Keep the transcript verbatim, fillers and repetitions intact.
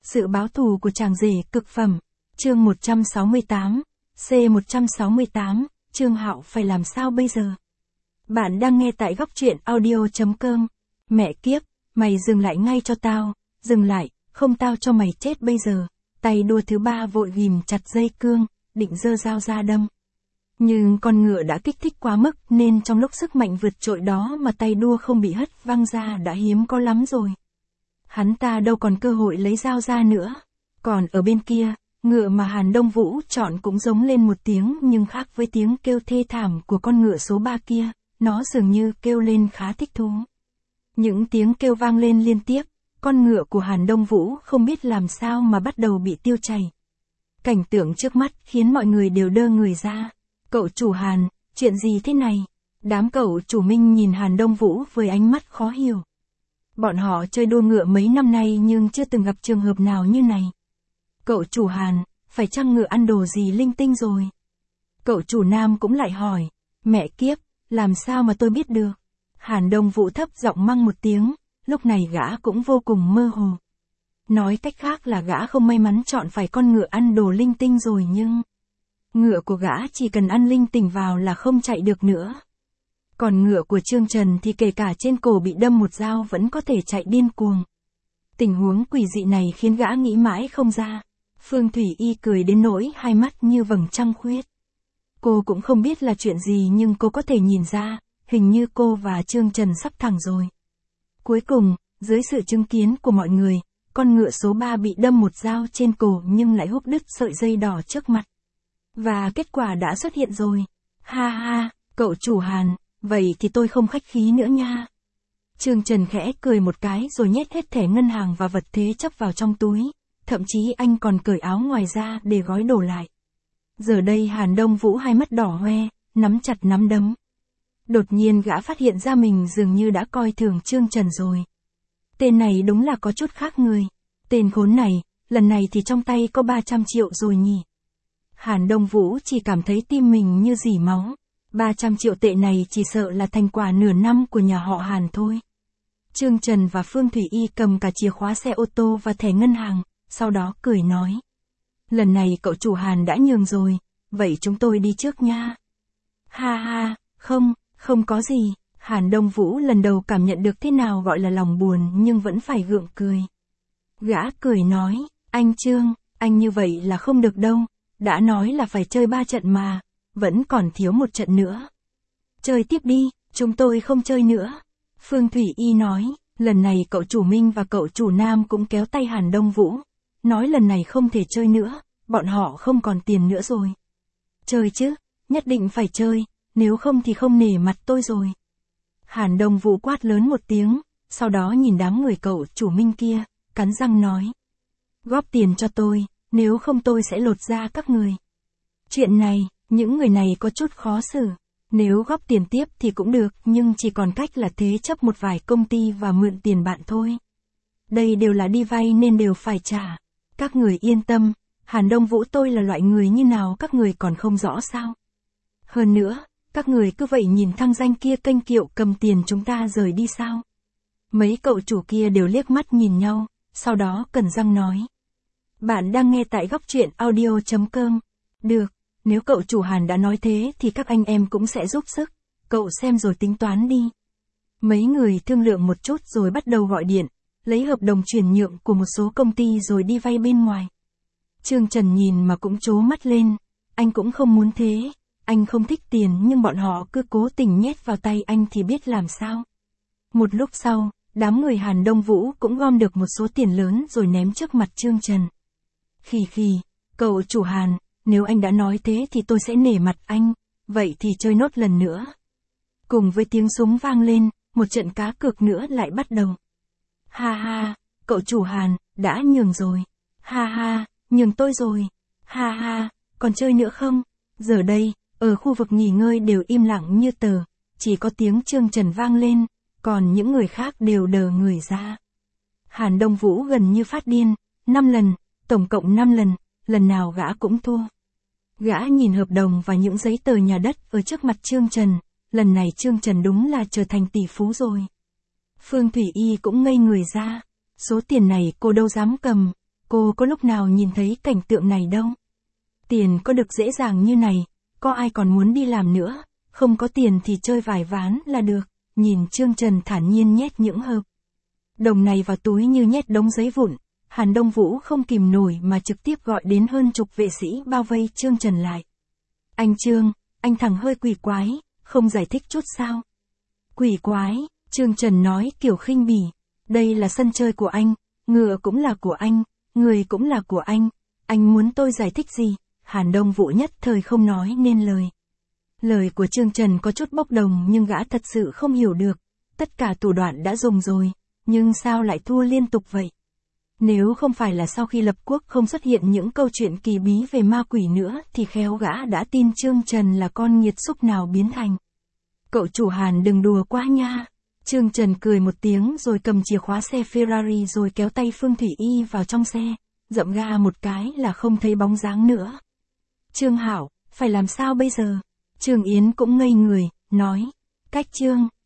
Sự báo thù của chàng rể cực phẩm. Chương một trăm sáu mươi tám. C một trăm sáu mươi tám. Trương Hạo phải làm sao bây giờ? Bạn đang nghe tại góc truyện audio chấm com. Mẹ kiếp, mày dừng lại ngay cho tao, dừng lại, không tao cho mày chết bây giờ. Tay đua thứ ba vội ghìm chặt dây cương, định giơ dao ra đâm. Nhưng con ngựa đã kích thích quá mức nên trong lúc sức mạnh vượt trội đó mà tay đua không bị hất văng ra đã hiếm có lắm rồi. Hắn ta đâu còn cơ hội lấy dao ra nữa. Còn ở bên kia, ngựa mà Hàn Đông Vũ chọn cũng giống lên một tiếng nhưng khác với tiếng kêu thê thảm của con ngựa số ba kia, nó dường như kêu lên khá thích thú. Những tiếng kêu vang lên liên tiếp, con ngựa của Hàn Đông Vũ không biết làm sao mà bắt đầu bị tiêu chảy. Cảnh tượng trước mắt khiến mọi người đều đơ người ra. Cậu chủ Hàn, chuyện gì thế này? Đám cậu chủ Minh nhìn Hàn Đông Vũ với ánh mắt khó hiểu. Bọn họ chơi đua ngựa mấy năm nay nhưng chưa từng gặp trường hợp nào như này. Cậu chủ Hàn, phải chăng ngựa ăn đồ gì linh tinh rồi? Cậu chủ Nam cũng lại hỏi, mẹ kiếp, làm sao mà tôi biết được? Hàn Đông Vũ thấp giọng măng một tiếng, lúc này gã cũng vô cùng mơ hồ. Nói cách khác là gã không may mắn chọn phải con ngựa ăn đồ linh tinh rồi nhưng... Ngựa của gã chỉ cần ăn linh tinh vào là không chạy được nữa. Còn ngựa của Trương Trần thì kể cả trên cổ bị đâm một dao vẫn có thể chạy điên cuồng. Tình huống quỷ dị này khiến gã nghĩ mãi không ra. Phương Thủy Y cười đến nỗi hai mắt như vầng trăng khuyết. Cô cũng không biết là chuyện gì nhưng cô có thể nhìn ra, hình như cô và Trương Trần sắp thẳng rồi. Cuối cùng, dưới sự chứng kiến của mọi người, con ngựa số ba bị đâm một dao trên cổ nhưng lại húc đứt sợi dây đỏ trước mặt. Và kết quả đã xuất hiện rồi. Ha ha, cậu chủ Hàn, vậy thì tôi không khách khí nữa nha. Trương Trần khẽ cười một cái rồi nhét hết thẻ ngân hàng và vật thế chấp vào trong túi. Thậm chí anh còn cởi áo ngoài ra để gói đồ lại. Giờ đây Hàn Đông Vũ hai mắt đỏ hoe, nắm chặt nắm đấm. Đột nhiên gã phát hiện ra mình dường như đã coi thường Trương Trần rồi. Tên này đúng là có chút khác người. Tên khốn này, lần này thì trong tay có ba trăm triệu rồi nhỉ. Hàn Đông Vũ chỉ cảm thấy tim mình như rỉ máu. ba trăm triệu tệ này chỉ sợ là thành quả nửa năm của nhà họ Hàn thôi. Trương Trần và Phương Thủy Y cầm cả chìa khóa xe ô tô và thẻ ngân hàng, sau đó cười nói. Lần này cậu chủ Hàn đã nhường rồi, vậy chúng tôi đi trước nha. Ha ha, không, không có gì. Hàn Đông Vũ lần đầu cảm nhận được thế nào gọi là lòng buồn nhưng vẫn phải gượng cười. Gã cười nói, anh Trương, anh như vậy là không được đâu. Đã nói là phải chơi ba trận mà, vẫn còn thiếu một trận nữa. Chơi tiếp đi, chúng tôi không chơi nữa. Phương Thủy Y nói, lần này cậu chủ Minh và cậu chủ Nam cũng kéo tay Hàn Đông Vũ. Nói lần này không thể chơi nữa, bọn họ không còn tiền nữa rồi. Chơi chứ, nhất định phải chơi, nếu không thì không nể mặt tôi rồi. Hàn Đông Vũ quát lớn một tiếng, sau đó nhìn đám người cậu chủ Minh kia, cắn răng nói. Góp tiền cho tôi. Nếu không tôi sẽ lột ra các người. Chuyện này, những người này có chút khó xử. Nếu góp tiền tiếp thì cũng được, nhưng chỉ còn cách là thế chấp một vài công ty và mượn tiền bạn thôi. Đây đều là đi vay nên đều phải trả. Các người yên tâm, Hàn Đông Vũ tôi là loại người như nào các người còn không rõ sao. Hơn nữa, các người cứ vậy nhìn thăng danh kia kênh kiệu cầm tiền chúng ta rời đi sao. Mấy cậu chủ kia đều liếc mắt nhìn nhau, sau đó cẩn răng nói. Bạn đang nghe tại góc truyện audio chấm com. Được, nếu cậu chủ Hàn đã nói thế thì các anh em cũng sẽ giúp sức. Cậu xem rồi tính toán đi. Mấy người thương lượng một chút rồi bắt đầu gọi điện, lấy hợp đồng chuyển nhượng của một số công ty rồi đi vay bên ngoài. Trương Trần nhìn mà cũng trố mắt lên. Anh cũng không muốn thế. Anh không thích tiền nhưng bọn họ cứ cố tình nhét vào tay anh thì biết làm sao. Một lúc sau, đám người Hàn Đông Vũ cũng gom được một số tiền lớn rồi ném trước mặt Trương Trần. Khì khì, cậu chủ Hàn, nếu anh đã nói thế thì tôi sẽ nể mặt anh, vậy thì chơi nốt lần nữa. Cùng với tiếng súng vang lên, một trận cá cược nữa lại bắt đầu. Ha ha, cậu chủ Hàn, đã nhường rồi. Ha ha, nhường tôi rồi. Ha ha, còn chơi nữa không? Giờ đây, ở khu vực nghỉ ngơi đều im lặng như tờ, chỉ có tiếng Trương Trần vang lên, còn những người khác đều đờ người ra. Hàn Đông Vũ gần như phát điên, năm lần. Tổng cộng năm lần, lần nào gã cũng thua. Gã nhìn hợp đồng và những giấy tờ nhà đất ở trước mặt Trương Trần, lần này Trương Trần đúng là trở thành tỷ phú rồi. Phương Thủy Y cũng ngây người ra, số tiền này cô đâu dám cầm, Cô có lúc nào nhìn thấy cảnh tượng này đâu. Tiền có được dễ dàng như này, có ai còn muốn đi làm nữa, không có tiền thì chơi vài ván là được, nhìn Trương Trần thản nhiên nhét những hợp đồng này vào túi như nhét đống giấy vụn, Hàn Đông Vũ không kìm nổi mà trực tiếp gọi đến hơn chục vệ sĩ bao vây Trương Trần lại. Anh Trương, anh thằng hơi quỷ quái, không giải thích chút sao? Quỷ quái, Trương Trần nói kiểu khinh bỉ, đây là sân chơi của anh, ngựa cũng là của anh, người cũng là của anh, anh muốn tôi giải thích gì? Hàn Đông Vũ nhất thời không nói nên lời. Lời của Trương Trần có chút bốc đồng nhưng gã thật sự không hiểu được, tất cả thủ đoạn đã dùng rồi, nhưng sao lại thua liên tục vậy? Nếu không phải là sau khi lập quốc không xuất hiện những câu chuyện kỳ bí về ma quỷ nữa thì khéo gã đã tin Trương Trần là con nghiệt xúc nào biến thành. Cậu chủ Hàn đừng đùa quá nha. Trương Trần cười một tiếng rồi cầm chìa khóa xe Ferrari rồi kéo tay Phương Thủy Y vào trong xe, dậm ga một cái là không thấy bóng dáng nữa. Trương Hạo, phải làm sao bây giờ? Trương Yến cũng ngây người, nói, cách Trương,